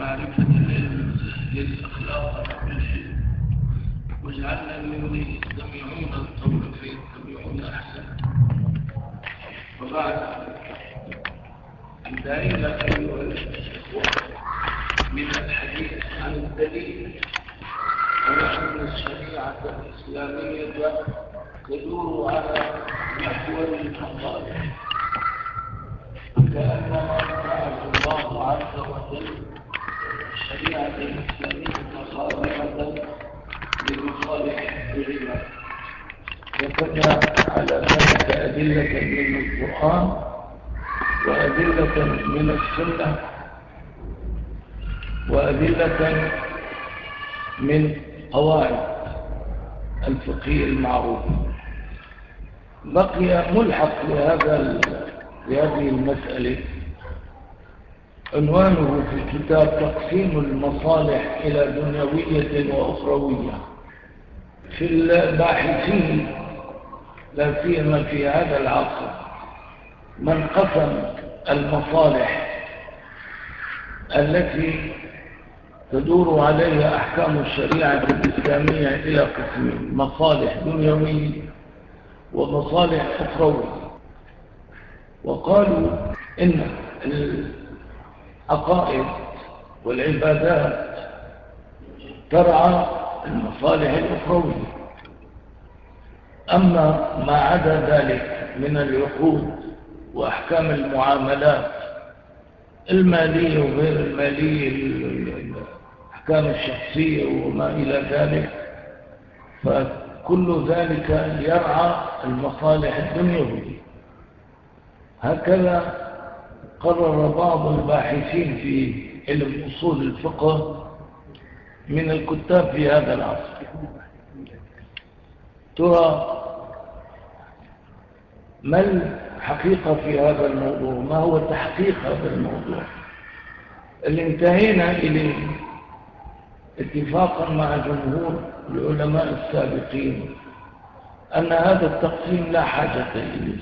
معرفة العلم وتحليل الأخلاق وكل شيء، واجعلنا ممن يستمعون القول فيتبعون أحسنه. وبعد، انتهينا أيها الإخوة من الحديث عن الدليل على أن الشريعة الإسلامية تدور على محور المصالح، كأنما جعل الله عز وجل الشريعة الإسلامية خاضعة لمصالح العباد، وكذا على ذلك أدلة من القرآن وأدلة من السنة وأدلة من قواعد الفقه المعروف. بقي ملحق لهذه المسألة عنوانه في الكتاب تقسيم المصالح إلى دنيوية وأخروية. في الباحثين لا سيما في هذا العصر من قسم المصالح التي تدور عليها أحكام الشريعة الإسلامية إلى قسمين: مصالح دنيوية ومصالح أخروية. وقالوا إن العقائد والعبادات ترعى المصالح الأخروية، أما ما عدا ذلك من العقود وأحكام المعاملات المالية وغير المالية، الأحكام الشخصية وما إلى ذلك، فكل ذلك يرعى المصالح الدنيوية. هكذا قرر بعض الباحثين في علم أصول الفقه من الكتاب في هذا العصر. ترى ما الحقيقة في هذا الموضوع؟ ما هو تحقيق هذا الموضوع اللي انتهينا إليه اتفاقا مع جمهور العلماء السابقين أن هذا التقسيم لا حاجة إليه؟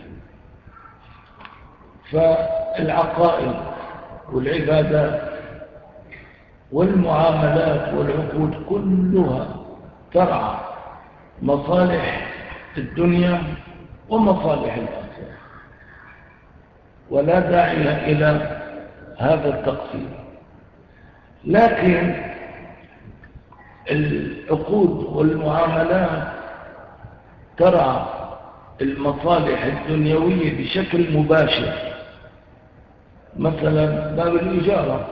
فالعقائد والعبادات والمعاملات والعقود كلها ترعى مصالح الدنيا ومصالح الآخرة، ولا داعي إلى هذا التقسيم. لكن العقود والمعاملات ترعى المصالح الدنيوية بشكل مباشر. مثلا باب الإجارة،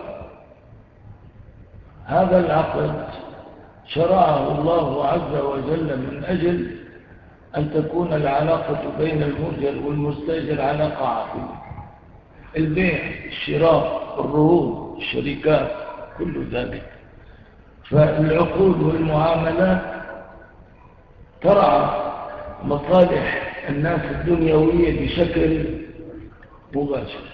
هذا العقد شرعه الله عز وجل من أجل أن تكون العلاقة بين المؤجر والمستأجر علاقة عاقلة. البيع، الشراء، الرهون، الشركات، كل ذلك. فالعقود والمعاملات ترعى مصالح الناس الدنيوية بشكل مباشر.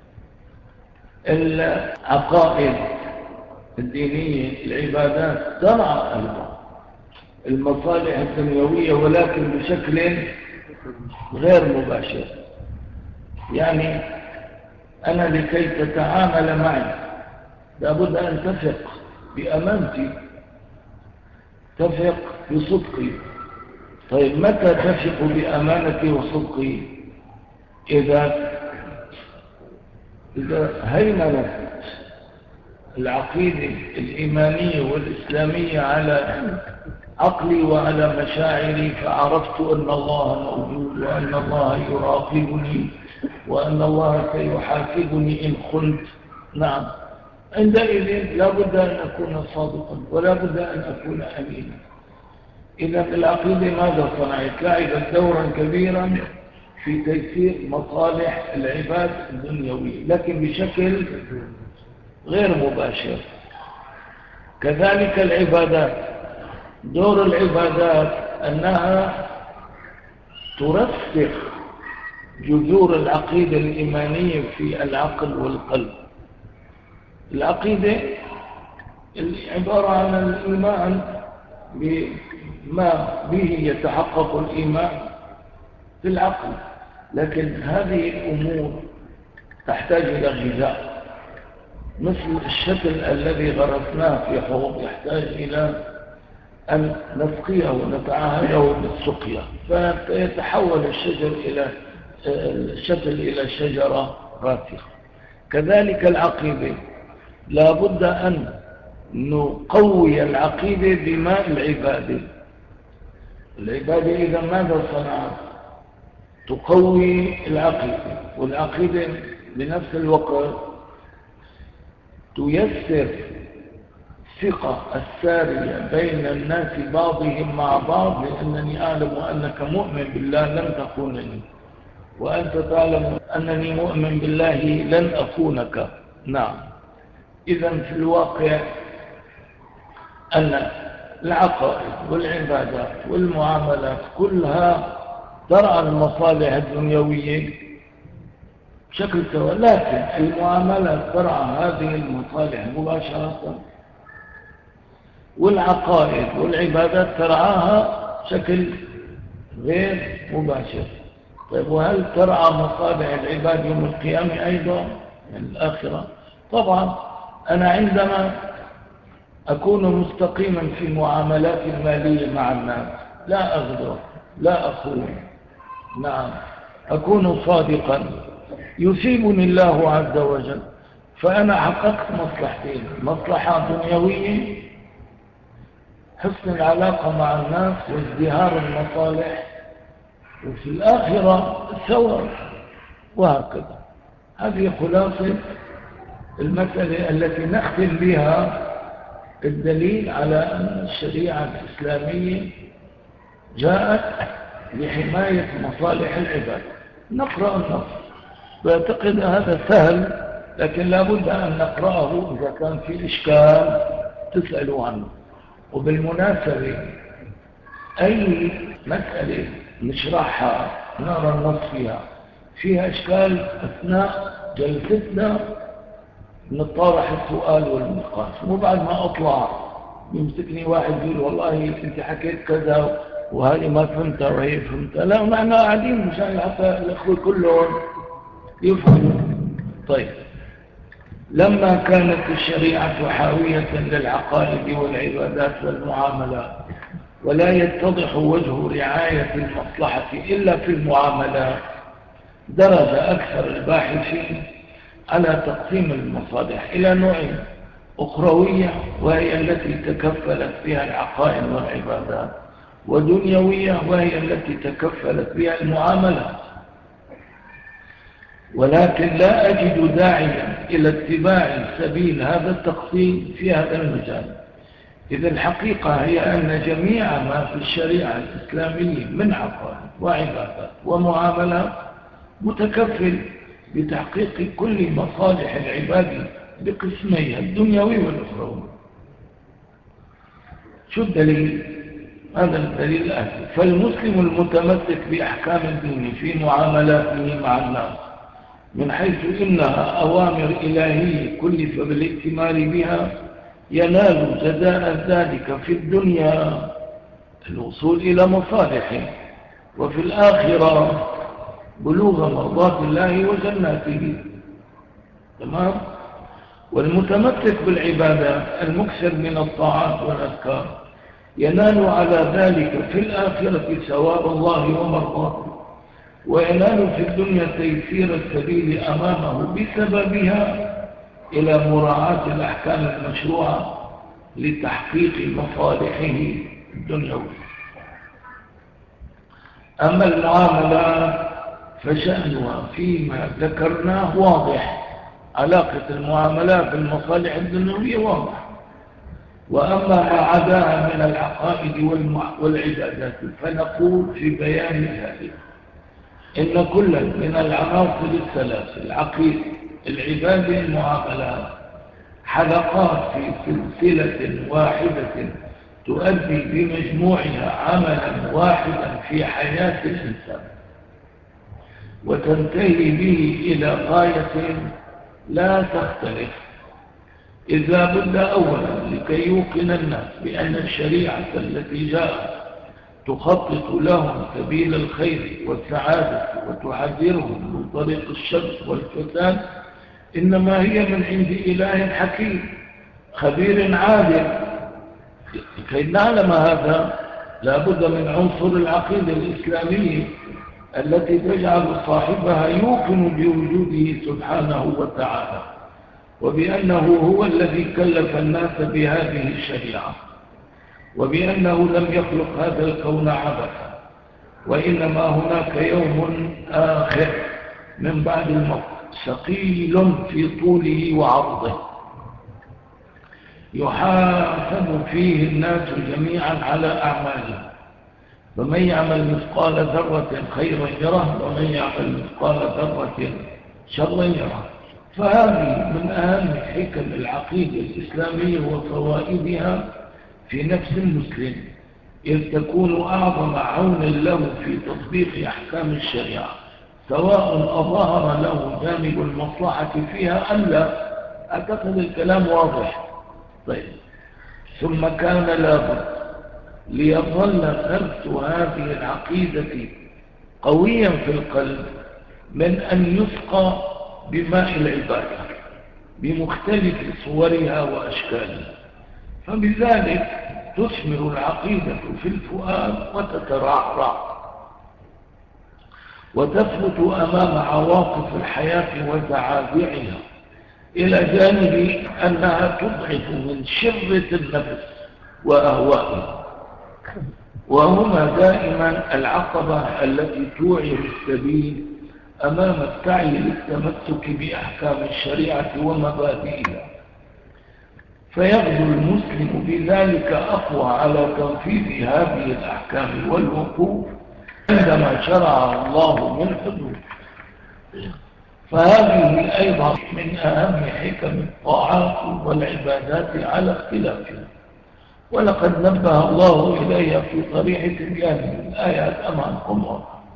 العقائد الدينية، العبادات ترعى أيضا المصالح الدنيوية ولكن بشكل غير مباشر. يعني أنا لكي تتعامل معي لابد أن تثق بأمانتي، تثق بصدقي. طيب متى تثق بأمانتي وصدقي؟ إذا هيمنت العقيدة الإيمانية والإسلامية على عقلي وعلى مشاعري، فعرفت أن الله موجود وأن الله يراقبني وأن الله سيحاسبني إن خنت. نعم، عندئذ لا بد أن أكون صادقا ولا بد أن أكون أمينا. إذا العقيدة ماذا صنعت؟ لعبت دورا كبيرا في تيسير مصالح العباد الدنيوية، لكن بشكل غير مباشر. كذلك العبادات، دور العبادات أنها ترسخ جذور العقيدة الإيمانية في العقل والقلب. العقيدة عبارة عن الإيمان بما به يتحقق الإيمان في العقل، لكن هذه الأمور تحتاج إلى غذاء، مثل الشتل الذي غرسناه في حوض يحتاج إلى أن نسقيه ونتعاهده بالسقيا، فيتحول الشتل إلى شجرة راسخة. كذلك العقيبة، لا بد أن نقوي العقيبة بماء العبادة. العبادة إذا ماذا صنعت؟ تقوي العقيدة، والعقيدة بنفس الوقت تيسر الثقة السارية بين الناس بعضهم مع بعض، لأنني أعلم أنك مؤمن بالله لن تخونني، وأنت تعلم أنني مؤمن بالله لن أخونك. نعم. إذا في الواقع أن العقائد والعبادات والمعاملات كلها ترعى المصالح الدنيوية بشكل سواء، لكن المعاملات ترعى هذه المصالح مباشرة، والعقائد والعبادات ترعاها بشكل غير مباشر. طيب، وهل ترعى مصالح العباد يوم القيامة أيضا من الآخرة؟ طبعا أنا عندما أكون مستقيما في المعاملات المالية مع الناس، لا أغدر، لا أخون، نعم، أكون صادقا، يثيبني الله عز وجل، فأنا حققت مصلحتين: مصلحة دنيوية، حسن العلاقة مع الناس وازدهار المصالح، وفي الآخرة الثواب، وهكذا. هذه خلاصة المسألة التي نختم بها الدليل على أن الشريعة الإسلامية جاءت لحماية مصالح العباد. نقرأ النص، وأعتقد هذا سهل، لكن لا بد أن نقرأه. إذا كان في إشكال تسألوا عنه. وبالمناسبة أي مسألة نشرحها نرى النص فيها إشكال أثناء جلستنا، نطرح السؤال والنقاش، مو بعد ما أطلع يمسكني واحد يقول والله أنت حكيت كذا وهذه ما فهمتها وهي فهمتها. لا، نحن قاعدين مشان حتى الأخوة كلهم يفهموا. طيب، لما كانت الشريعة حاوية للعقائد والعبادات والمعاملات، ولا يتضح وجه رعاية المصلحة إلا في المعاملات، درج أكثر الباحثين على تقسيم المصالح إلى نوعين: أخروية وهي التي تكفلت بها العقائد والعبادات، ودنيوية وهي التي تكفلت بها المعاملات. ولكن لا أجد داعيا إلى اتباع سبيل هذا التقسيم في هذا المجال، إذ الحقيقة هي أن جميع ما في الشريعة الإسلامية من عقائد وعبادات ومعاملات متكفل بتحقيق كل مصالح العباد بقسميها الدنيوي والأخروي. شو الدليل؟ هذا الدليل الآتي: فالمسلم المتمسك بأحكام الدين في معاملاته مع الناس، من حيث إنها أوامر إلهية كلف بالائتمار بها، ينال جزاء ذلك في الدنيا الوصول إلى مصالحه، وفي الآخرة بلوغ مرضات الله وجناته. تمام؟ والمتمسك بالعبادات المكثر من الطاعات والأذكار ينال على ذلك في الآخرة ثواب الله ومرضاته، وينال في الدنيا تيسير السبيل أمامه بسببها إلى مراعاة الأحكام المشروعة لتحقيق مصالحه الدنيوية. أما المعاملات فشأنها فيما ذكرناه واضح، علاقة المعاملات بالمصالح الدنيوية واضح. وأما ما عداها من العقائد والعبادات فنقول في بيان ذلك إن كل من العناصر الثلاث: العقيدة، العبادة، المعاملات، حلقات في سلسلة واحدة تؤدي بمجموعها عملا واحدا في حياة الإنسان، وتنتهي به إلى غاية لا تختلف. إذا بد أولا لكي يوقن الناس بأن الشريعة التي جاءت تخطط لهم سبيل الخير والسعادة وتحذرهم من طريق الشر والفساد، إنما هي من عند إله حكيم خبير عادل. كي نعلم هذا لابد من عنصر العقيدة الإسلامية التي تجعل صاحبها يوقن بوجوده سبحانه وتعالى، وبأنه هو الذي كلف الناس بهذه الشريعة، وبأنه لم يخلق هذا الكون عبثا، وإنما هناك يوم آخر من بعد الموت ثقيل في طوله وعرضه يحاسب فيه الناس جميعا على أعمالهم، فمن يعمل مثقال ذرة خيرا يره ومن يعمل مثقال ذرة شرا يره. فهذه من أهم حكم العقيدة الإسلامية وفوائدها في نفس المسلم، إذ تكون أعظم عون له في تطبيق أحكام الشريعة، سواء أظهر له جانب المصلحة فيها أم لا. أعتقد الكلام واضح. طيب، ثم كان لابد ليظل ثبت هذه العقيدة قويا في القلب من أن يسقى بماء العبادة بمختلف صورها وأشكالها، فبذلك تثمر العقيدة في الفؤاد وتترعرع وتثبت أمام عواطف الحياة وزعازعها، إلى جانب أنها تضعف من شرة النفس وأهوائها، وهما دائما العقبة التي توعر السبيل أمام السعي للتمسك بأحكام الشريعة ومبادئها، فيغدو المسلم بذلك أقوى على تنفيذ هذه الأحكام والوقوف عندما شرع الله من حدود. فهذه أيضا من أهم حكم الطاعات والعبادات على اختلافها، ولقد نبه الله إليها في صريح تبيان الآيات أمامكم.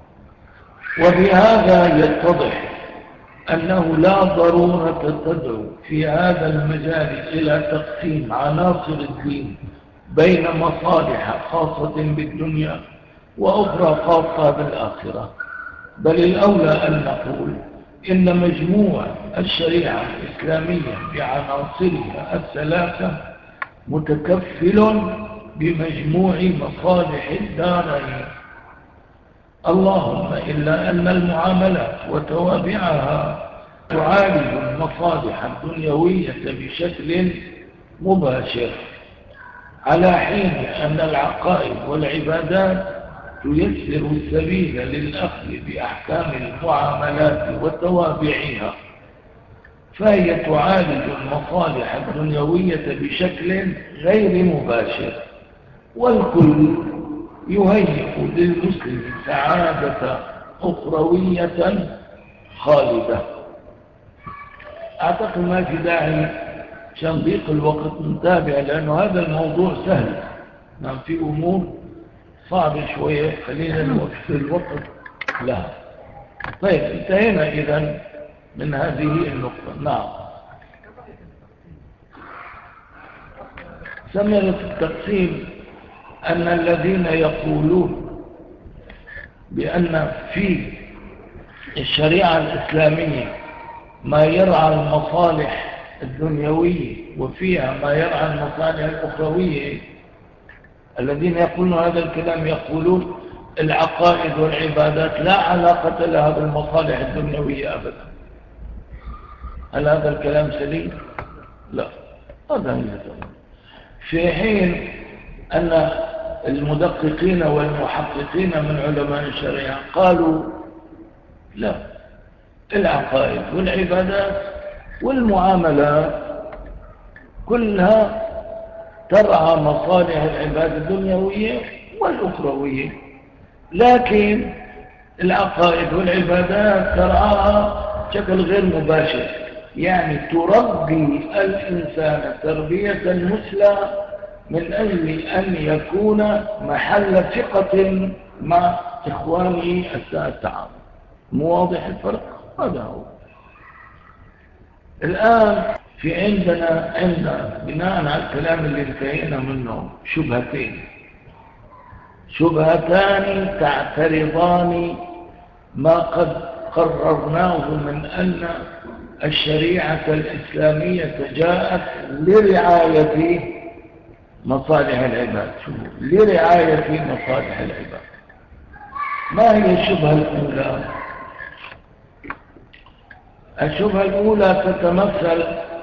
وبهذا يتضح أنه لا ضرورة تدعو في هذا المجال إلى تقسيم عناصر الدين بين مصالح خاصة بالدنيا وأخرى خاصة بالآخرة، بل الأولى أن نقول إن مجموع الشريعة الإسلامية بعناصرها الثلاثة متكفل بمجموع مصالح الدارين، اللهم إلا أن المعاملات وتوابعها تعالج المصالح الدنيوية بشكل مباشر، على حين أن العقائد والعبادات تيسر السبيل للأخذ بأحكام المعاملات وتوابعها، فهي تعالج المصالح الدنيوية بشكل غير مباشر، والكل يهيئ للمسلم سعادة أخروية خالدة. أعتقد ما في داعي عشان ضيق الوقت نتابع، لأنه هذا الموضوع سهل، نعم في أمور صعبة شوية خلينا نوقف الوقت لها. طيب، انتهينا إذن من هذه النقطة. نعم، ثمرة التقسيم أن الذين يقولون بأن في الشريعة الإسلامية ما يرعى المصالح الدنيوية وفيها ما يرعى المصالح الأخروية، الذين يقولون هذا الكلام يقولون العقائد والعبادات لا علاقة لها بالمصالح الدنيوية أبدا. هل هذا الكلام سليم؟ لا، هذا هو. في حين أن المدققين والمحققين من علماء الشريعة قالوا لا، العقائد والعبادات والمعاملات كلها ترعى مصالح العباد الدنيوية والأخروية، لكن العقائد والعبادات ترعاها بشكل غير مباشر، يعني تربي الإنسان تربية مثلى من أجل أن يكون محل ثقة مع إخوانه التعامل. مواضح الفرق؟ هذا هو. الآن في عندنا بناء على الكلام اللي انتهينا منه شبهتان تعترضان ما قد قررناه من أن الشريعة الإسلامية جاءت لرعاية مصالح العباد. لرعاية مصالح العباد. ما هي الشبهة الأولى؟ الشبهة الأولى تتمثل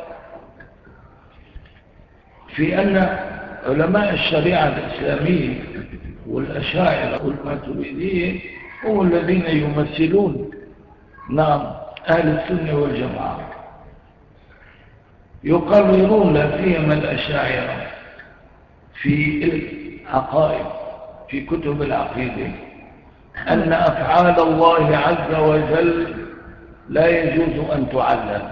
في أن علماء الشريعة الإسلامية والأشاعرة والماتريدية هم الذين يمثلون أهل السنة والجماعة. يقررون لا سيما الأشاعرة في العقائد في كتب العقيدة أن أفعال الله عز وجل لا يجوز أن تعلل.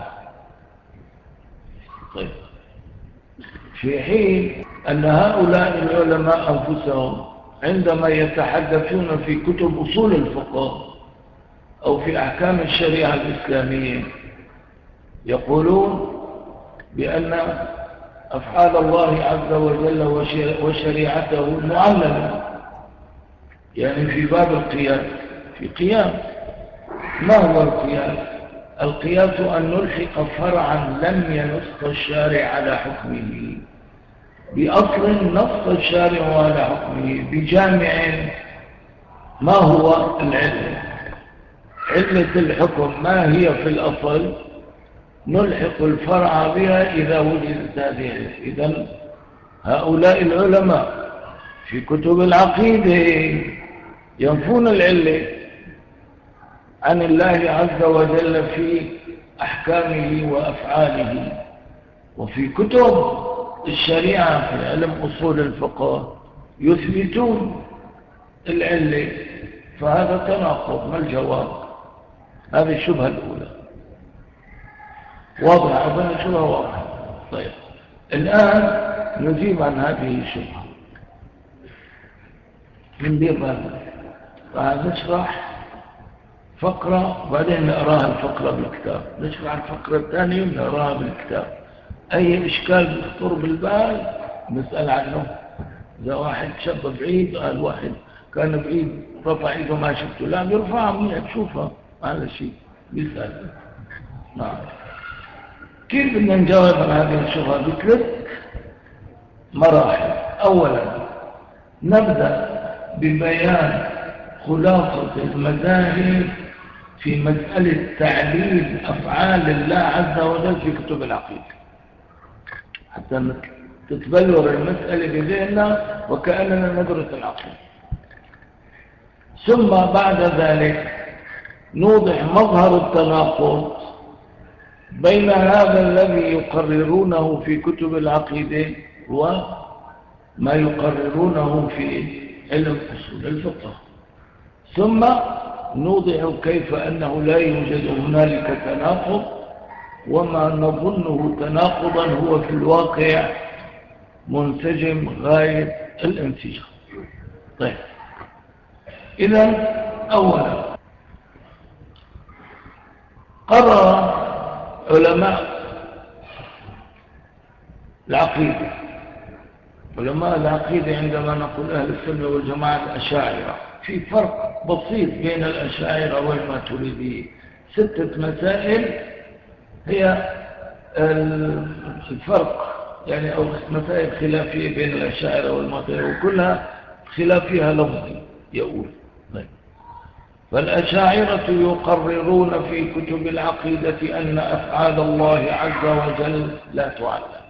طيب، في حين أن هؤلاء العلماء أنفسهم عندما يتحدثون في كتب أصول الفقه أو في أحكام الشريعة الإسلامية يقولون بأن أفعال الله عز وجل وشريعته معللة. يعني في باب القياس، في قياس، ما هو القياس؟ القياس أن نلحق فرعا لم ينص الشارع على حكمه بأصل نص الشارع على حكمه بجامع. ما هو العلة؟ علة الحكم ما هي في الأصل؟ نلحق الفرع بها إذا وجدت هذه. إذن هؤلاء العلماء في كتب العقيدة ينفون العلة عن الله عز وجل في أحكامه وأفعاله، وفي كتب الشريعة في علم أصول الفقه يثبتون العلة. فهذا تناقض. ما الجواب؟ هذه الشبهة الأولى. واضح؟ أظن الشبهة واضحة. طيب، الآن نجيب عن هذه الشبهة من دير بالنا. نشرح فقرة وبعدين نقراها الفقرة بالكتاب، نشرح الفقرة الثانية ونقراها بالكتاب. أي إشكال يخطر بالبال نسأل عنه. إذا واحد شاب بعيد قال واحد كان بعيد رفع إيده ما شفته، لا بيرفعها منيح بشوفها على شيء بيسأل. نعم. كيف بدنا نجاوب عن هذه الشبهة؟ بثلاث مراحل. أولا نبدأ ببيان خلاصة المذاهب في مسألة تعليل أفعال الله عز وجل في كتب العقيدة حتى تتبلور المسألة بذهننا وكأننا ندرس العقيدة. ثم بعد ذلك نوضح مظهر التناقض بين هذا الذي يقررونه في كتب العقيدة وما يقررونه في علم أصول الفقه. ثم نوضح كيف أنه لا يوجد هنالك تناقض، وما نظنه تناقضا هو في الواقع منسجم غاية الانسجام. طيب، إذن أولا قرر علماء العقيدة عندما نقول أهل السنة والجماعة الأشاعرة، في فرق بسيط بين الأشاعرة والماتريدية. 6 مسائل هي الفرق، يعني أو مسائل خلافية بين الأشاعرة والماتريدية، وكلها خلافها لفظي يقول. فالأشاعرة يقررون في كتب العقيدة أن أفعال الله عز وجل لا تعلم.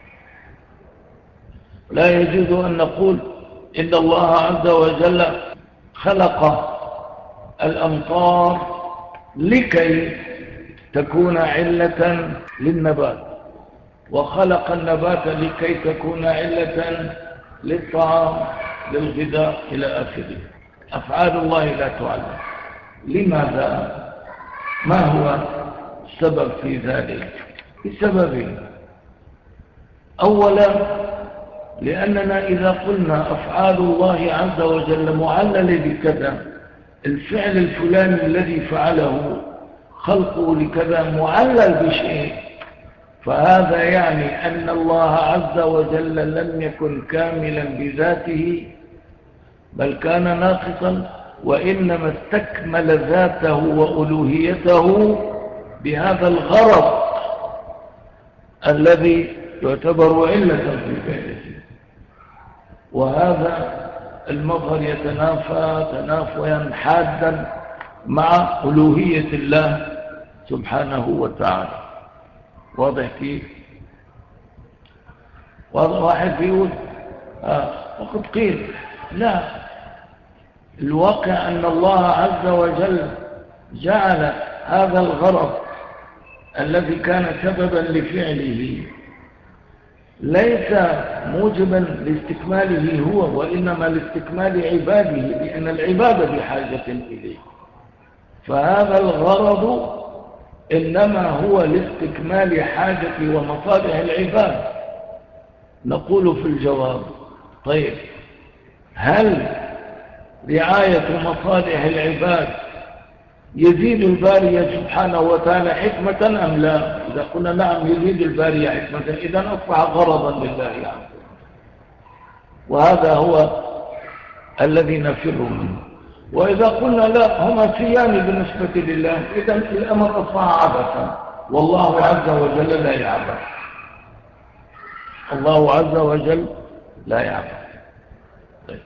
لا يجوز أن نقول إن الله عز وجل خلق الأمطار لكي تكون علة للنبات، وخلق النبات لكي تكون علة للطعام للغذاء إلى آخره. أفعال الله لا تعلم. لماذا؟ ما هو السبب في ذلك؟ بسببين. أولا، لأننا إذا قلنا أفعال الله عز وجل معلل بكذا، الفعل الفلاني الذي فعله خلقه لكذا معلل بشيء، فهذا يعني أن الله عز وجل لم يكن كاملا بذاته بل كان ناقصا، وإنما استكمل ذاته وألوهيته بهذا الغرض الذي يعتبر علة في فعله. وهذا المظهر يتنافى تنافيا حادا مع ألوهية الله سبحانه وتعالى. واضح كيف؟ واحد بيقول وقد قيل لا، الواقع أن الله عز وجل جعل هذا الغرض الذي كان سببا لفعله ليس موجبا لاستكماله هو، وإنما لاستكمال عباده، لأن العباد بحاجة إليه. فهذا الغرض إنما هو لاستكمال حاجة ومصالح العباد. نقول في الجواب: طيب، هل رعاية مصالح العباد يزيد الباري سبحانه وتعالى حكمة أم لا؟ إذا قلنا نعم يزيد الباري حكمة، إذن أصبح غرضا لله يعني. وهذا هو الذي نفر منه. وإذا قلنا لا، هما سيان بالنسبة لله، إذن الأمر أصبح عبثا، والله عز وجل لا يعبث. الله عز وجل لا يعبث. طيب،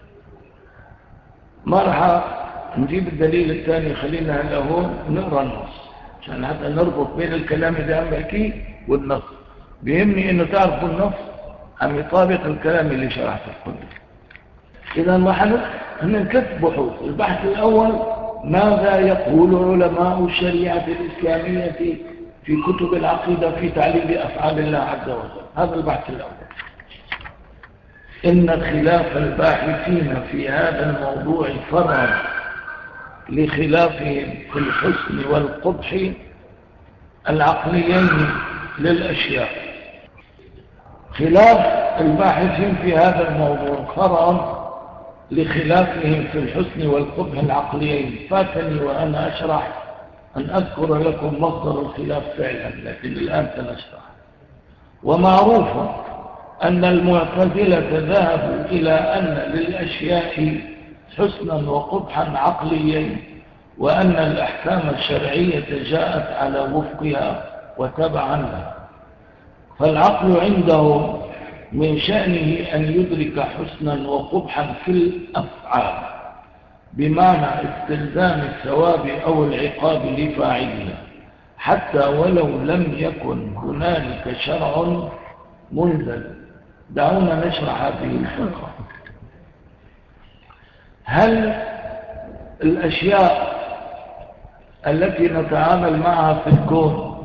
مرحبا، نجيب الدليل الثاني. خلينا هلا هون نقرأ النص عشان حتى نربط بين الكلام اللي عم بحكيه والنص. بيهمني انه تعرفوا النص عم يطابق الكلام اللي شرحته قبل. اذا لاحظت ان 3 بحوث. البحث الاول: ماذا يقول علماء الشريعة الإسلامية في كتب العقيدة في تعليل أفعال الله عز وجل؟ هذا البحث الأول. إن خلاف الباحثين في هذا الموضوع فرع لخلافهم في الحسن والقبح العقليين للأشياء. خلاف الباحثين في هذا الموضوع فرع لخلافهم في الحسن والقبح العقليين. فاتني وأنا أشرح أن أذكر لكم مصدر الخلاف فعلا، لكن الآن سنشرح. ومعروف أن المعتزلة ذهبوا إلى أن للأشياء حسنا وقبحا عقليين، وأن الأحكام الشرعية جاءت على وفقها وتبعا لها. فالعقل عنده من شأنه أن يدرك حسنا وقبحا في الأفعال، بمعنى استلزام الثواب أو العقاب لفاعلها، حتى ولو لم يكن هنالك شرع منزل. دعونا نشرح هذه الفقرة. هل الأشياء التي نتعامل معها في الكون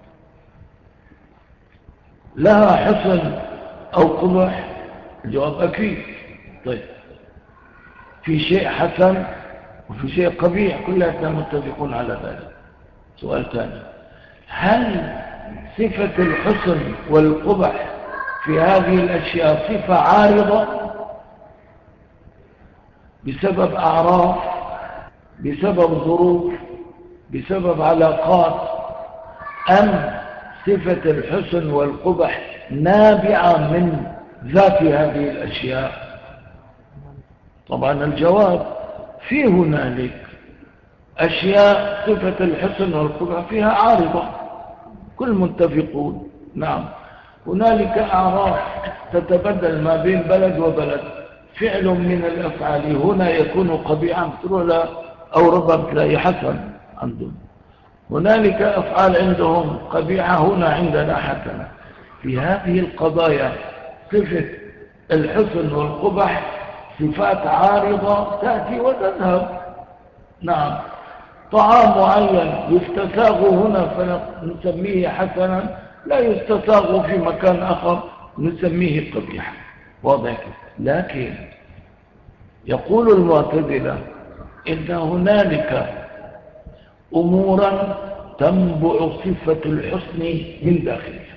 لها حسن أو قبح؟ الجواب أكيد. طيب، في شيء حسن وفي شيء قبيح، كلنا متفقون على ذلك. سؤال ثاني: هل صفة الحسن والقبح في هذه الأشياء صفة عارضة بسبب أعراض، بسبب ظروف، بسبب علاقات، أم صفة الحسن والقبح نابعة من ذات هذه الأشياء؟ طبعا الجواب: في هنالك أشياء صفة الحسن والقبح فيها عارضة، كل متفقون. نعم، هنالك أعراض تتبدل ما بين بلد وبلد. فعل من الأفعال هنا يكون قبيحا أو ربما تلاقي حسن عندهم. هنالك أفعال عندهم قبيحة، هنا عندنا حسنة. في هذه القضايا صفة الحسن والقبح صفات عارضة تأتي وتذهب. نعم، طعام معين يستساغ هنا فنسميه حسنا، لا يستساغ في مكان آخر نسميه قبيحا. واضح؟ لكن يقول المعتزلة إن هنالك أمورا تنبع صفة الحسن من داخلها،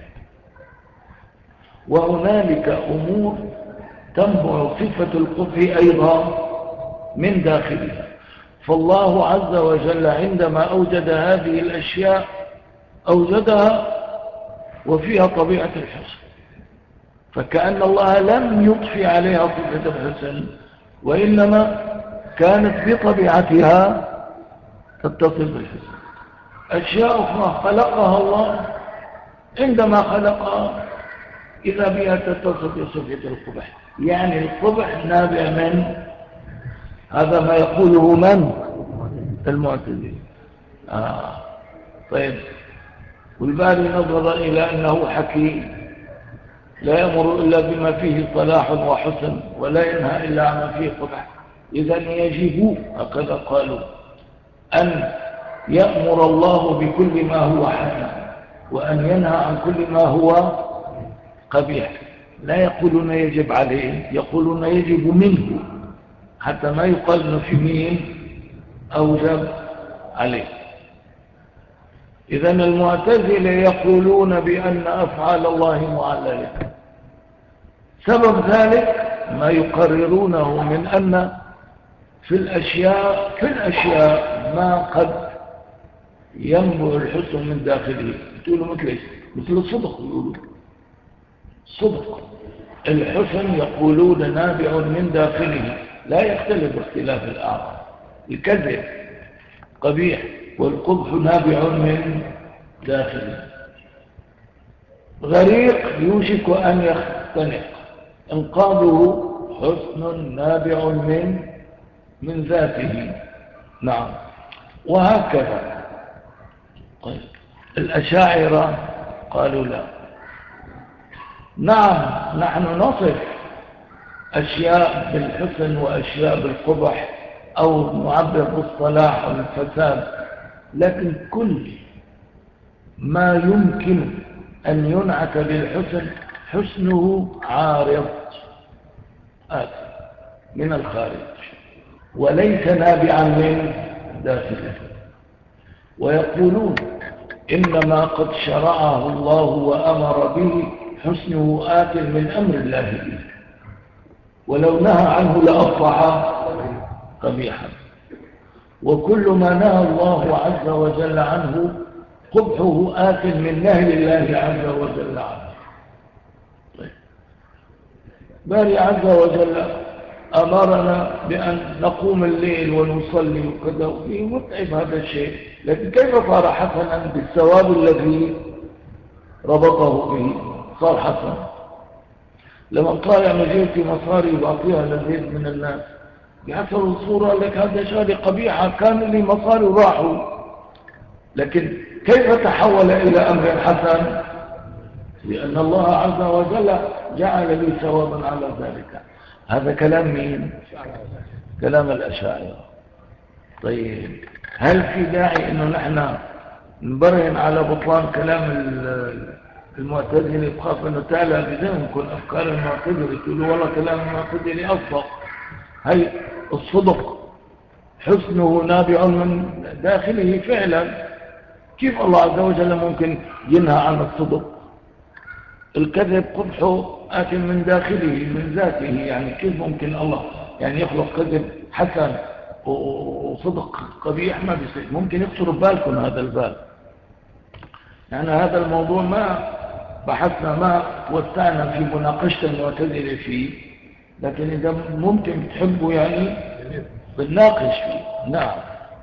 وهنالك أمور تنبع صفة القبح أيضا من داخلها. فالله عز وجل عندما أوجد هذه الأشياء أوجدها وفيها طبيعة الحسن، فكأن الله لم يضفي عليها صفة الحسن، وإنما كانت بطبيعتها تتصل بالحسن. أشياء أخرى خلقها الله، عندما خلقها إذا بها تتصف بصفة القبح، يعني القبح نابع من هذا ما يقوله من المعتزلة. طيب، والباري نظر إلى أنه حكيم لا يأمر إلا بما فيه صلاح وحسن ولا ينهى إلا عما فيه قبح، إذن يجب هكذا قالوا أن يأمر الله بكل ما هو حسن وأن ينهى عن كل ما هو قبيح. لا يقولون يجب عليه، يقولون يجب منه، حتى ما يقال أنه في مين أوجب عليه. إذن المعتزلة يقولون بأن أفعال الله معللة. سبب ذلك ما يقررونه من أن في الأشياء ما قد ينبع الحسن من داخله. تقولوا مثل الصدق، يقولوا الصدق الحسن يقولون نابع من داخله لا يختلف باختلاف الأعراض. الكذب قبيح والقبح نابع من داخله. غريق يوشك أن يختنق، انقاذه حسن نابع من ذاته. نعم، وهكذا. طيب، الأشاعرة قالوا لا، نعم نحن نصف أشياء بالحسن وأشياء بالقبح أو نعبر بالصلاح أو الفساد، لكن كل ما يمكن أن ينعت بالحسن حسنه عارض آتي من الخارج وليس نابعا من داخله. ويقولون إنما قد شرعه الله وأمر به حسنه آت من أمر الله به، ولو نهى عنه لأصبح قبيحا. وكل ما نهى الله عز وجل عنه قبحه آت من نهي الله عز وجل عنه. باري عز وجل أمرنا بأن نقوم الليل ونصلي وكذا، وفيه متعب هذا الشيء، لكن كيف صار حسنا بالثواب الذي ربطه به؟ صار حسنا. لما طالع مجيتي مصاري وأعطيها لزيد من الناس بحسب الصورة لك هذا شيء قبيحة، كان لي مصاري وراحوا، لكن كيف تحول إلى أمر حسن؟ لأن الله عز وجل جعل لي ثوابا على ذلك. هذا كلام مين؟ كلام الأشاعرة. طيب، هل في داعي أنه نحن نبرهن على بطلان كلام المعتزلة بخاف أنه تعالى بذهن يكون أفكار المعتزلة تقولوا والله كلام المعتزلة أصدق؟ هي الصدق حسنه نابع من داخله فعلا. كيف الله عز وجل ممكن ينهى عن الصدق؟ الكذب قبحه آت من داخله من ذاته، يعني كيف ممكن الله يعني يخلق كذب حسن وصدق قبيح؟ ما بيصير. ممكن يخطر ببالكم هذا البال؟ يعني هذا الموضوع ما بحثنا، ما وسعنا في مناقشة المعتزلة فيه، لكن إذا ممكن تحبوا يعني بنناقش فيه. نعم.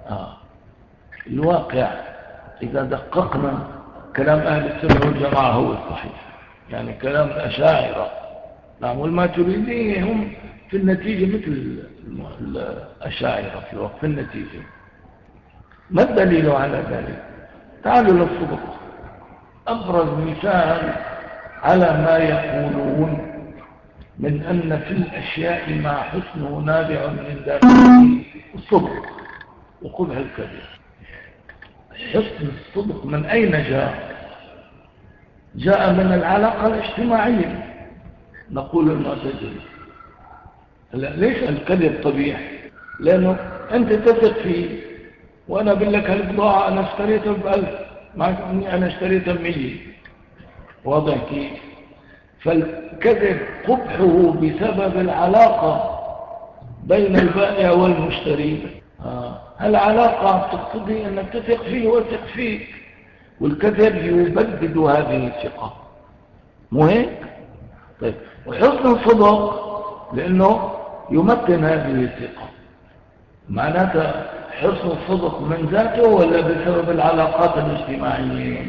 الواقع إذا دققنا كلام أهل السنة والجماعة هو الصحيح، يعني كلام الأشاعرة. نعم، والماتريدية هم في النتيجة مثل الأشاعرة في النتيجة. ما الدليل على ذلك؟ تعالوا للصدق. أبرز مثال على ما يقولون من أن في الأشياء ما حسنه نابع من داخله الصدق وقبح الكذب. حسن الصدق من أين جاء؟ جاء من العلاقة الاجتماعية. نقول المعتزلة ليس الكذب قبيح، لأنه أنت تثق فيه، وأنا أقول لك هالبضاعة أنا اشتريتها ب1000، معك أنا اشتريتها ب100. واضح كيف؟ فالكذب قبحه بسبب العلاقة بين البائع والمشتري. العلاقة تقتضي أنك تثق فيه وثق فيك، والكذب يبدد هذه الثقة. مو هيك؟ طيب، وحسن الصدق لأنه يمكن هذه الثقة. معناتها حسن الصدق من ذاته ولا بسبب العلاقات الاجتماعية؟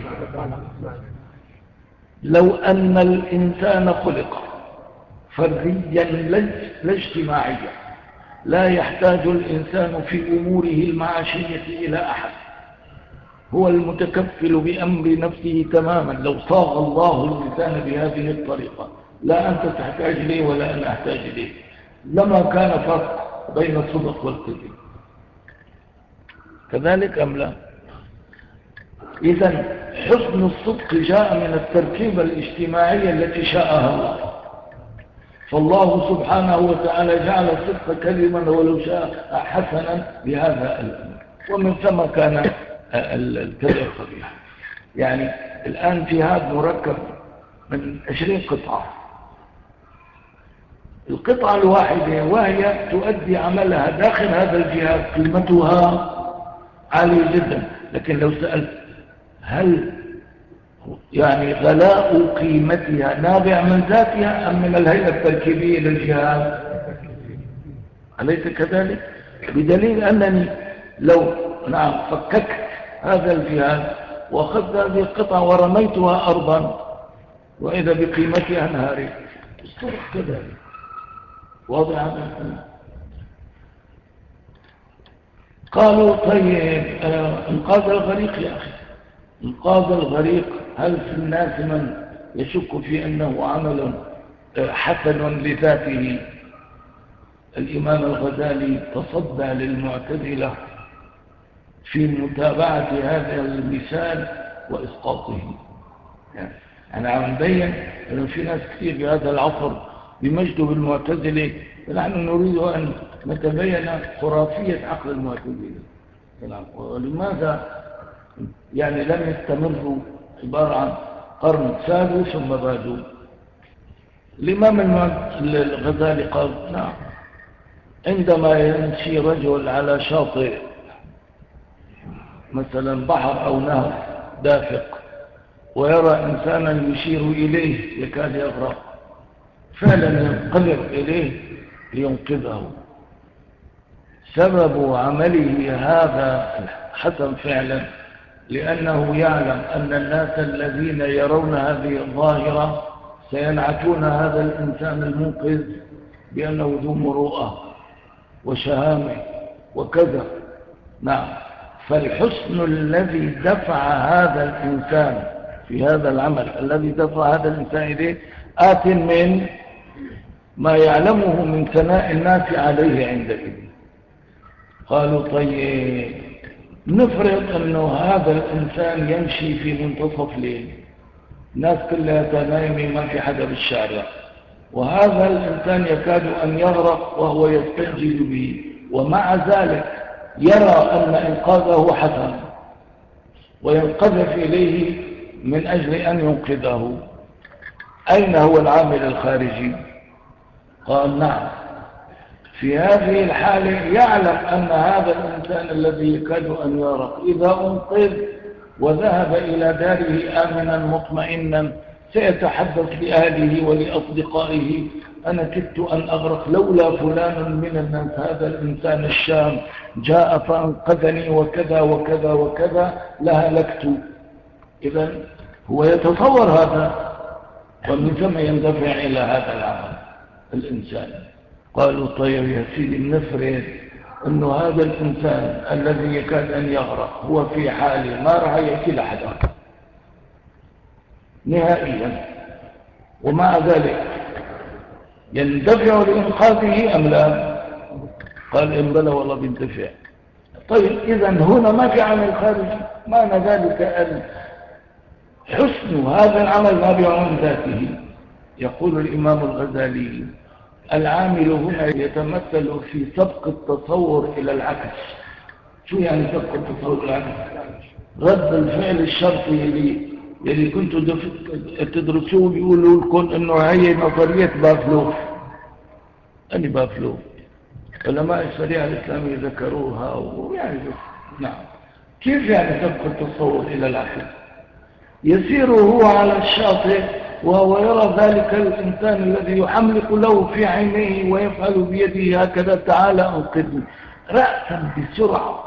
لو أن الإنسان خلق فرديا لا اجتماعيا، لا يحتاج الإنسان في أموره المعاشية إلى أحد، هو المتكفل بأمر نفسه تماما، لو صاغ الله الإنسان بهذه الطريقة لا أنت تحتاج لي ولا أنا أحتاج لي، لما كان فرق بين الصدق والكذب. كذلك أم لا؟ إذن حسن الصدق جاء من التركيبة الاجتماعية التي شاءها الله، فالله سبحانه وتعالى جعل الصدق كلمة ولو شاء حسنا بهذا الأمر، ومن ثم كان الكذب قبيح. يعني الآن جهاد مركب من 20 قطعة، القطعة الواحدة وهي تؤدي عملها داخل هذا الجهاد قيمتها عالية جدا، لكن لو سألت هل يعني غلاء قيمتها نابع من ذاتها أم من الهيئة التركيبية للجهاد؟ أليس كذلك؟ بدليل أنني لو فككت هذا الجهاد وأخذت هذه القطعة ورميتها أرضا وإذا بقيمتها انهارت، الصدق كذلك واضح هذا. قالوا طيب انقاذ الغريق يا أخي، انقاذ الغريق هل في الناس من يشك في أنه عمل حسن لذاته؟ الإمام الغزالي تصدى للمعتزلة في متابعة هذا المثال وإسقاطه. يعني أنا عم نبين أنه في ناس كثير في هذا العصر بمجده بالمعتزلة، ونحن نريد أن نتبين خرافية عقل المعتزلة. ولماذا يعني لم يستمروا عبارة عن قرن سادوا ثم بادوا؟ الإمام الغزالي قال نعم، عندما يمشي رجل على شاطئ مثلا بحر أو نهر دافق ويرى إنسانا يشير إليه يكاد يغرق، فعلا ينقلب إليه لينقذه، سبب عمله هذا حسن فعلا لأنه يعلم أن الناس الذين يرون هذه الظاهرة سينعتون هذا الإنسان المنقذ بأنه ذو مروءة وشهامة وكذا. نعم، فالحسن الذي دفع هذا الإنسان في هذا العمل، الذي دفع هذا الإنسان إليه آت من ما يعلمه من ثناء الناس عليه عندئذ. قالوا طيب نفرض أنه هذا الإنسان يمشي في منتصف ليل، الناس كلها نايمة ما في حدا بالشارع، وهذا الإنسان يكاد أن يغرق وهو يستنجد به، ومع ذلك يرى أن إنقاذه حسن وينقذف إليه من أجل أن ينقذه، أين هو العامل الخارجي؟ قال نعم، في هذه الحالة يعلم أن هذا الإنسان الذي يكاد أن يغرق إذا أنقذ وذهب إلى داره آمنا مطمئنا سيتحدث لأهله ولأصدقائه أنا كدت أن أغرق لولا فلان من الناس، هذا الإنسان الشام جاء فأنقذني وكذا وكذا وكذا لهلكت. إذن هو يتصور هذا ومن ثم يندفع إلى هذا العمل الإنسان. قالوا طيب يا سيدي نفرض أنه هذا الإنسان الذي يكاد أن يغرق هو في حاله ما رح يأتي لحدا نهائيا، ومع ذلك يندفع لإنقاذه أم لا؟ قال إن بلى والله بيندفع. طيب إذن هنا ما في عمل خارجي، معنى ذلك أن حسن هذا العمل نابع من ذاته. يقول الإمام الغزالي العامل هنا يتمثل في سبق التصور إلى العكس. شو يعني سبق التصور إلى العكس؟ رد الفعل الشرطي اللي كنتوا تدرسوه بيقولوا لكم إنه هي نظرية بافلوف. أني بافلوف علماء الشريعة الإسلامية ذكروها ويعني نعم، كيف يعني سبق التصور إلى العكس؟ يسير هو على الشاطئ وهو يرى ذلك الإنسان الذي يحملق له في عينيه ويفعل بيده هكذا تعالى أنقذني، رأسا بسرعة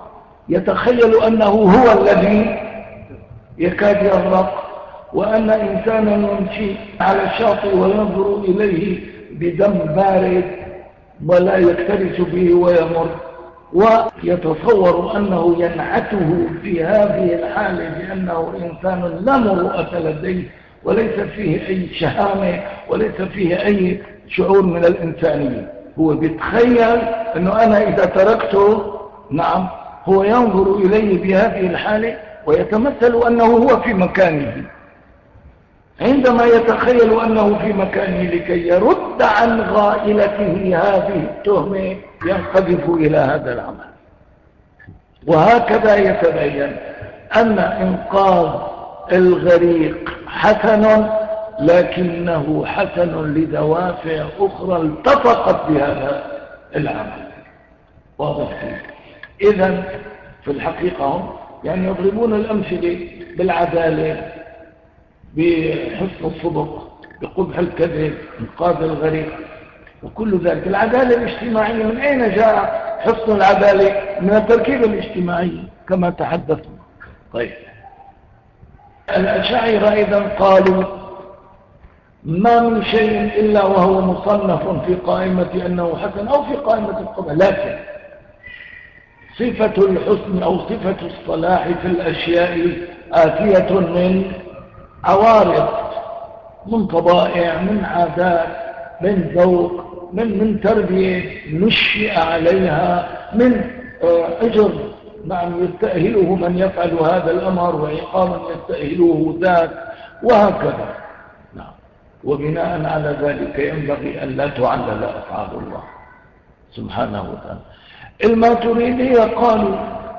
يتخيل أنه هو الذي يكاد يغرق، وأن إنسانا يمشي على الشاطئ وينظر إليه بدم بارد ولا يكترث به ويمر، ويتصور أنه ينعته في هذه الحالة بأنه إنسان لا مروءة لديه وليس فيه أي شهامة وليس فيه أي شعور من الإنسانية. هو بيتخيل أنه أنا إذا تركته، نعم، هو ينظر إليه بهذه الحالة ويتمثل أنه هو في مكانه. عندما يتخيل أنه في مكانه لكي يرد عن غائلته هذه التهمة ينقذف إلى هذا العمل. وهكذا يتبين أن إنقاذ الغريق حسن، لكنه حسن لدوافع أخرى التفقت بهذا العمل. واضح فيه. إذن في الحقيقة هم يعني يضربون الأمثلة بالعدالة، بحسن الصدق، بقبح الكذب، إنقاذ الغريق وكل ذلك. العدالة الاجتماعية من أين جاء حسن العدالة؟ من التركيبة الاجتماعية كما تحدثنا. طيب، الأشاعرة إذن قالوا ما من شيء إلا وهو مصنف في قائمة أنه حسن أو في قائمة القبح، لكن صفة الحسن أو صفة الصلاح في الأشياء آتية من عوارض، من طبائع، من عادات، من ذوق، من تربية نشئ عليها، من أجر نعم يستأهله من يفعل هذا الأمر وعقابا يستأهله ذاك، وهكذا. نعم. وبناء على ذلك ينبغي أن لا تعلل أفعال الله سبحانه وتعالى. الماتريدية قالوا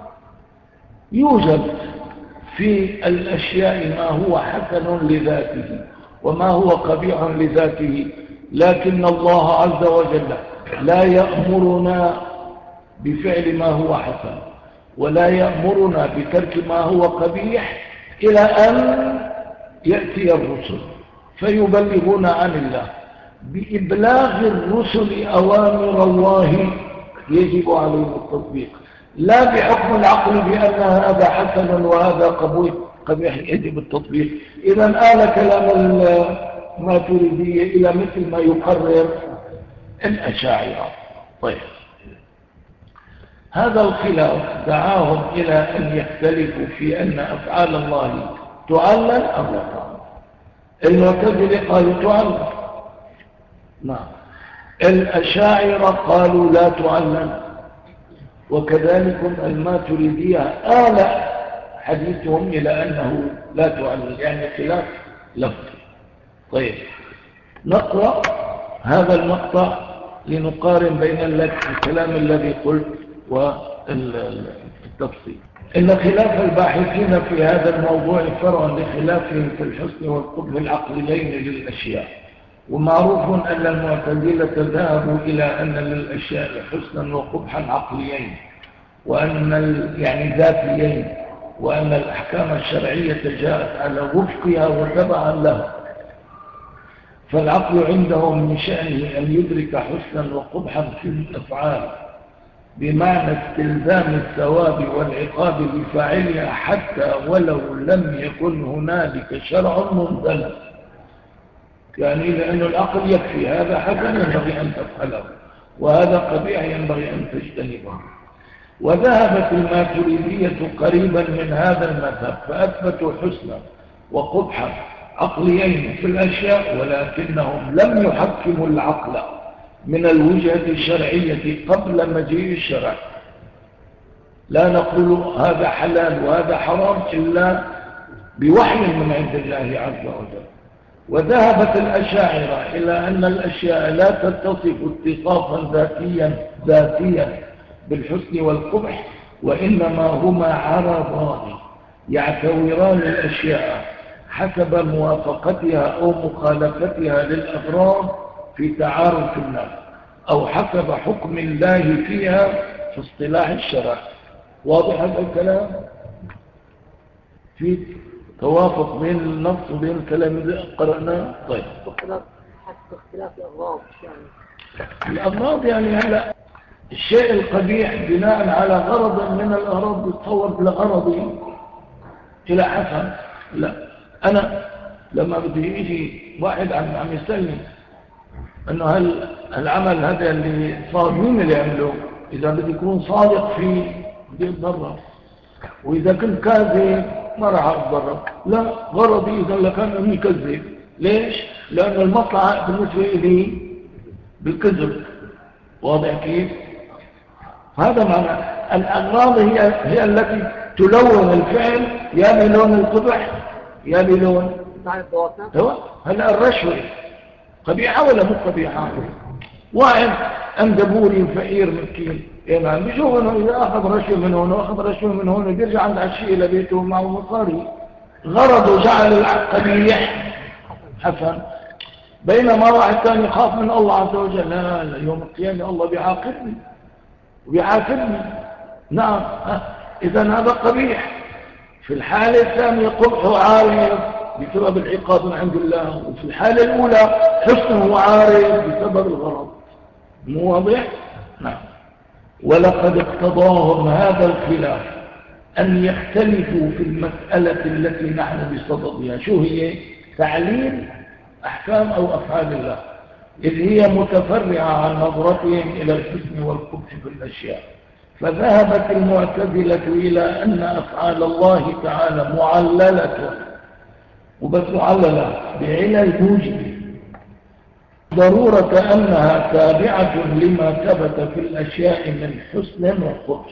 يوجد في الأشياء ما هو حسن لذاته وما هو قبيح لذاته، لكن الله عز وجل لا يأمرنا بفعل ما هو حسن ولا يأمرنا بترك ما هو قبيح إلى أن يأتي الرسل فيبلغون عن الله. بإبلاغ الرسل أوامر الله يجب عليهم التطبيق، لا بحكم العقل بأن هذا حسن وهذا قبيح يجب التطبيق. إذا آل كلام الماتريدية إلى مثل ما يقرر الأشاعرة. طيب، هذا الخلاف دعاهم إلى أن يختلفوا في أن أفعال الله تعلل أو لا تعلل. المعتزلة قالوا تعلل، نعم. الأشاعرة قالوا لا تعلل، وكذلك الماتريدية آل حديثهم إلى أنه لا تعلل، يعني خلاف لفظي. طيب، نقرأ هذا المقطع لنقارن بين الكلام الذي قلت والتفصيل. إن خلاف الباحثين في هذا الموضوع فرع لخلافهم في الحسن والقبح العقليين للأشياء. ومعروف أن المعتزلة ذهبوا إلى أن للأشياء حسنا وقبحا عقليين، وأن يعني ذاتيين، وأن الأحكام الشرعية جاءت على وفقها وتبعا لها. فالعقل عندهم من شأنه أن يدرك حسنا وقبحا في الأفعال بمعنى استلزام الثواب والعقاب لفاعلها حتى ولو لم يكن هنالك شرع منزل. يعني لأن العقل يكفي هذا حسن ينبغي أن تفعله وهذا قبيح ينبغي أن تجتنبه. وذهبت الماتريدية قريبا من هذا المذهب فأثبتوا حسنا وقبحا عقليين في الأشياء، ولكنهم لم يحكموا العقل من الوجهة الشرعية قبل مجيء الشرع. لا نقول هذا حلال وهذا حرام إلا بوحي من عند الله عز وجل. وذهبت الأشاعرة إلى أن الأشياء لا تتصف اتصافا ذاتيا بالحسن والقبح، وإنما هما عرضان يعتوران الأشياء حسب موافقتها أو مخالفتها للأغراض في تعارف الناس، أو حسب حكم الله فيها في اصطلاح الشرع. واضح هذا الكلام؟ في توافق بين النص وبين الكلام اللي قرأناه. طيب، حتى اختلاف الأغراض، الأغراض يعني هلا الشيء القبيح بناء على غرض من الأغراض يتطور لغرضي إلى حسن. لا، أنا لما بدي يجي واحد عم يسألني أنه هل العمل هذا اللي صار مين اللي يعمله؟ إذا بدي يكون صادق فيه بدي أتضرر، وإذا كنت كاذب ما راح أتضرر. لا، غرضي إذا لكان أني كذب. ليش؟ لأن المطلعة بالنسبة لي بالكذب. واضح كيف؟ هذا معنى الأغراض هي التي تلون الفعل، يا بلون القبح يا بلون. هلا الرشوة قبيحة ولا مو قبيحة؟ واحد أندبوري فقير مسكين، نعم، بيشوف انه اذا اخذ رشوه من هون واخذ رشوه من هون بيرجع عند عشيه لبيته معه مصاري، غرضه جعل القبيح حسن. بينما واحد ثاني يخاف من الله عز وجل، لا لا، يوم القيامه الله بيعاقبني. نعم، اذا هذا قبيح. في الحاله الثانيه قبحه عارض بسبب العقاب من عند الله، وفي الحاله الاولى حسنه عارض بسبب الغرض. مو واضح؟ نعم. ولقد اقتضاهم هذا الخلاف أن يختلفوا في المسألة التي نحن بصددها. شو هي؟ تعليل أحكام أو أفعال الله، إذ هي متفرعة عن نظرتهم إلى الحسن والقبح في الأشياء. فذهبت المعتزلة إلى أن أفعال الله تعالى معللة، وبس معللة بعلل موجبة، ضرورة أنها تابعة لما ثبت في الأشياء من حسن وقبح.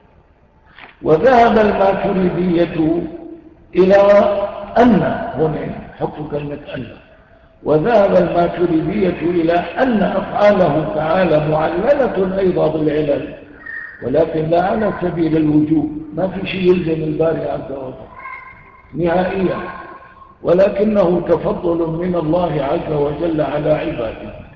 وذهب الماتريدية إلى أن، هنا حكم كلمة أن، وذهب الماتريدية إلى أن أفعاله تعالى معللة أيضا بالعلل، ولكن لا على سبيل الوجوب، ما في شيء يلزم الباري عز وجل نهائيا، ولكنه تفضل من الله عز وجل على عباده.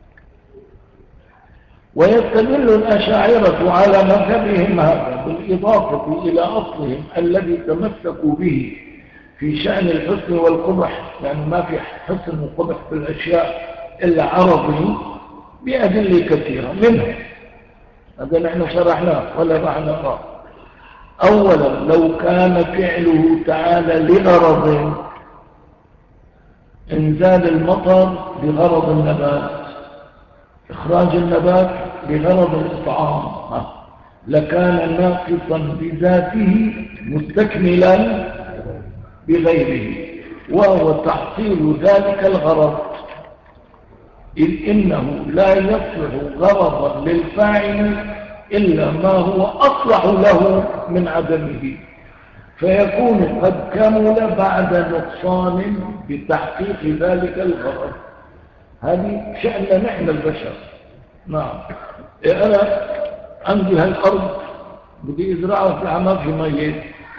ويستدل الأشاعرة على مذهبهم هذا بالإضافة إلى أصلهم الذي تمسكوا به في شأن الحسن والقبح، يعني ما في حسن وقبح في الأشياء إلا عرضه، بأدلة كثيرة منها هذا نحن شرحناه ولا معنى. أولا، لو كان فعله تعالى لغرض، إنزال المطر بغرض النبات، إخراج النبات بغرض الإطعام، لكان ناقصا بذاته مستكملا بغيره، وهو تحصيل ذلك الغرض، إذ إنه لا يصلح غرضا للفاعل إلا ما هو أصلح له من عدمه، فيكون قد كمل بعد نقصان بتحقيق ذلك الغرض. هذه شأننا نحن البشر. نعم، أنا عندي هالأرض بدي أزرعها ما في مية،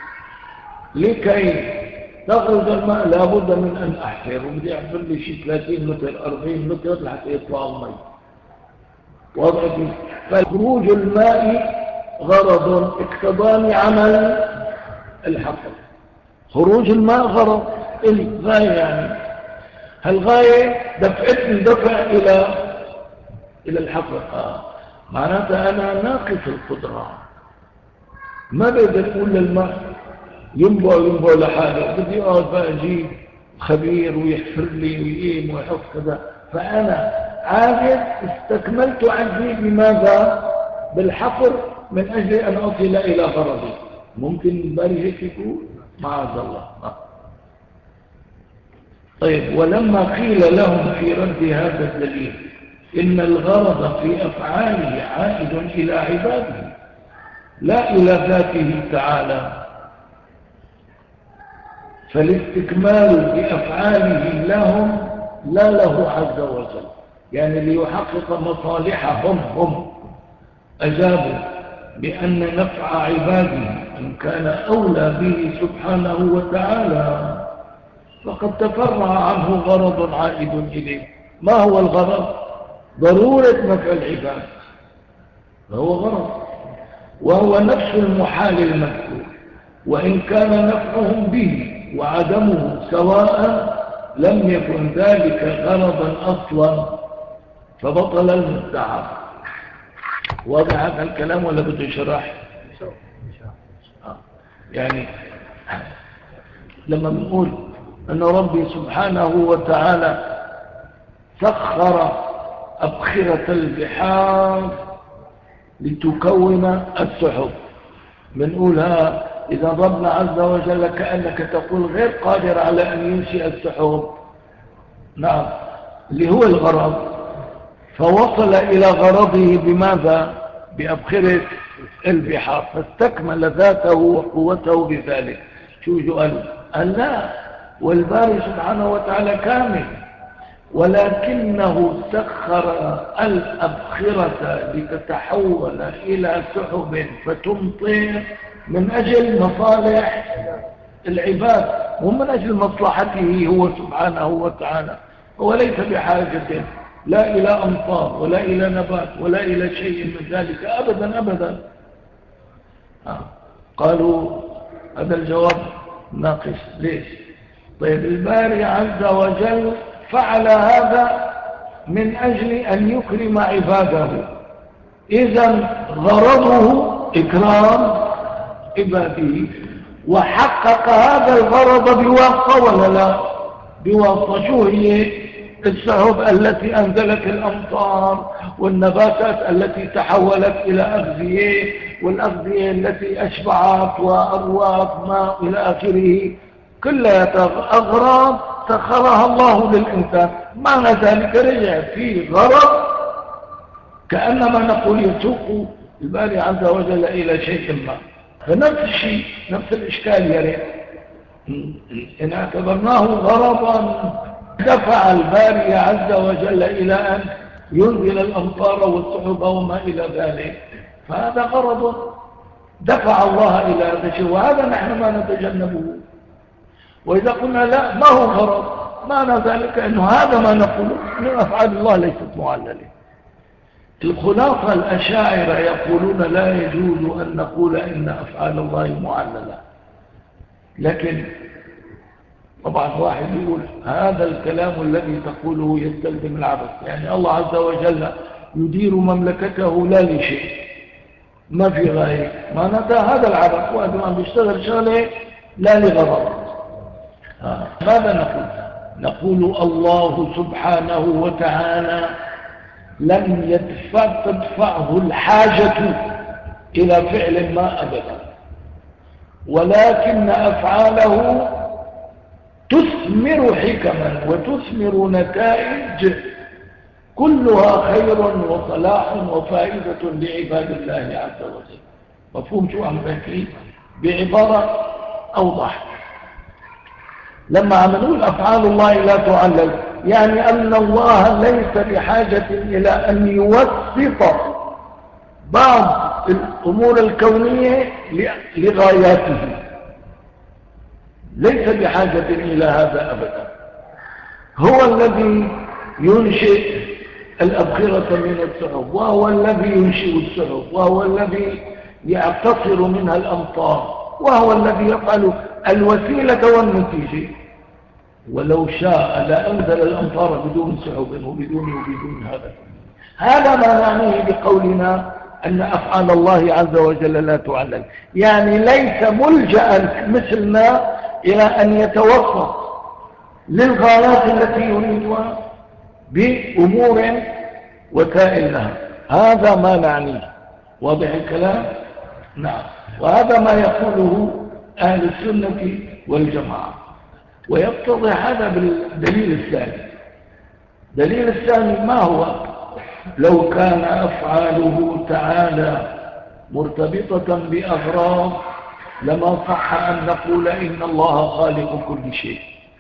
لكي تخرج الماء لابد من أن أحفر، وبدي أحفر لي شيء 30 متر 40 متر لحتى يطلع الماء. وضعتي فخروج الماء غرض اقتضاني عمل الحفر. خروج الماء غرض الغاية، يعني هالغاية دفع إلى الحفر. معناتها أنا ناقص القدرة، ما بقدر أقول للماء ينبع لحاله، بدي أقعد بقى أجيب خبير ويحفر لي ويقيم ويحط كذا، فأنا عاجز، استكملت عجزي بماذا؟ بالحفر، من أجل أن أصل إلى غرضي. ممكن الباري هيك يقول؟ معاذ الله. طيب، ولما قيل لهم في رد هذا الدليل إن الغرض في أفعاله عائد إلى عباده لا إلى ذاته تعالى، فالاستكمال بأفعاله لهم لا له عز وجل، يعني ليحقق مصالحهم هم، أجابوا بأن نفع عباده إن كان أولى به سبحانه وتعالى فقد تفرع عنه غرض عائد إليه. ما هو الغرض؟ ضرورة نفع العباد، فهو غرض، وهو نفس المحال المذكور، وإن كان نفعهم به وعدمه سواء لم يكن ذلك غرضا أصلا، فبطل المدعى. واضح هذا الكلام ولا بده شرح؟ يعني لما بنقول أن ربي سبحانه وتعالى سخر أبخرة البحار لتكون السحب، بنقولها إذا ربنا عز وجل كأنك تقول غير قادر على أن ينشئ السحب، نعم، اللي هو الغرض، فوصل إلى غرضه بماذا؟ بأبخرة البحار، فاستكمل ذاته وقوته بذلك. شو قال لا، والباري سبحانه وتعالى كامل، ولكنه سخر الأبخرة لتتحول إلى سحب فتمطر من أجل مصالح العباد ومن أجل مصلحته هو سبحانه وتعالى. هو ليس بحاجة لا إلى أمطار ولا إلى نبات ولا إلى شيء من ذلك أبدا أبدا. قالوا هذا الجواب ناقص. ليش؟ طيب الباري عز وجل فعل هذا من أجل أن يكرم عباده، إذن غرضه إكرام عباده، وحقق هذا الغرض بواسطة ولا لا؟ بواسطة. شو هي؟ السحب التي أنزلت الأمطار، والنباتات التي تحولت إلى أغذية، والأغذية التي أشبعت وأروات ماء إلى آخره، كلها أغراض سخرها الله للإنسان. معنى ذلك رجع في غرض، كأنما نقول يسوق الباري عز وجل إلى شيء ما. فنفس الشيء، نفس الإشكال يا ريت إن اعتبرناه غرضا دفع الباري عز وجل إلى أن ينزل الأمطار والسحب وما إلى ذلك، فهذا غرض دفع الله إلى هذا الشيء، وهذا نحن ما نتجنبه. وإذا قلنا لا، ما هو غرض، معنى ذلك أنه هذا ما نقوله من أفعال الله ليست معللة. الخلاصة الأشاعرة يقولون لا يجوز أن نقول إن أفعال الله معللة، لكن طبعا واحد يقول هذا الكلام الذي تقوله يستلزم العبث، يعني الله عز وجل يدير مملكته لا لشيء، ما في غاية، ما ندى هذا العبث، وأنه عم بيشتغل شغله لا لغرض. ماذا نقول؟ نقول الله سبحانه وتعالى لم تدفعه الحاجة إلى فعل ما أبدا، ولكن أفعاله تثمر حكما وتثمر نتائج كلها خير وصلاح وفائدة لعباد الله عز وجل. مفهوم شو عم بحكي؟ بعبارة أوضح، لما عم نقول أفعال الله لا تعلل، يعني أن الله ليس بحاجة إلى أن يوسط بعض الأمور الكونية لغاياته، ليس بحاجة إلى هذا أبدا. هو الذي ينشئ الأبخرة من السحب، وهو الذي ينشئ السحب، وهو الذي يعتصر منها الأمطار، وهو الذي يفعل الوسيلة والنتيجة. ولو شاء لأنزل الأمطار بدون سحب وبدون هذا ما نعنيه بقولنا أن أفعال الله عز وجل لا تعلل، يعني ليس ملجأ مثلنا إلى أن يتوسط للغايات التي يريدها بأمور وسائل لها. هذا ما نعنيه. واضح الكلام؟ نعم. وهذا ما يقوله أهل السنة والجماعة، ويتضح هذا بالدليل الثاني. دليل الثاني ما هو؟ لو كان أفعاله تعالى مرتبطة بأغراض لما صح أن نقول إن الله خالق كل شيء.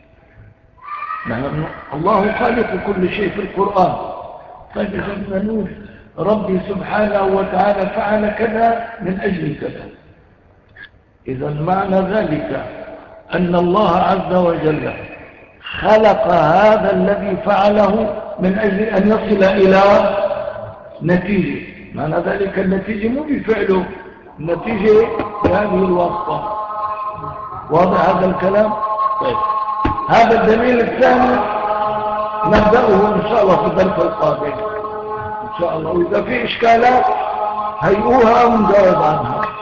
الله خالق كل شيء في القرآن، فإذا نقول ربي سبحانه وتعالى فعل كذا من أجل كذا، إذا معنى ذلك أن الله عز وجل خلق هذا الذي فعله من أجل أن يصل إلى نتيجة. معنى ذلك النتيجة مو بفعله، النتيجة بهذه الواسطة. واضح هذا الكلام؟ طيب، هذا الدليل الثاني نبدأه إن شاء الله في الدرس القادم إن شاء الله، وإذا في إشكالات هيئوها ونجاوب عنها.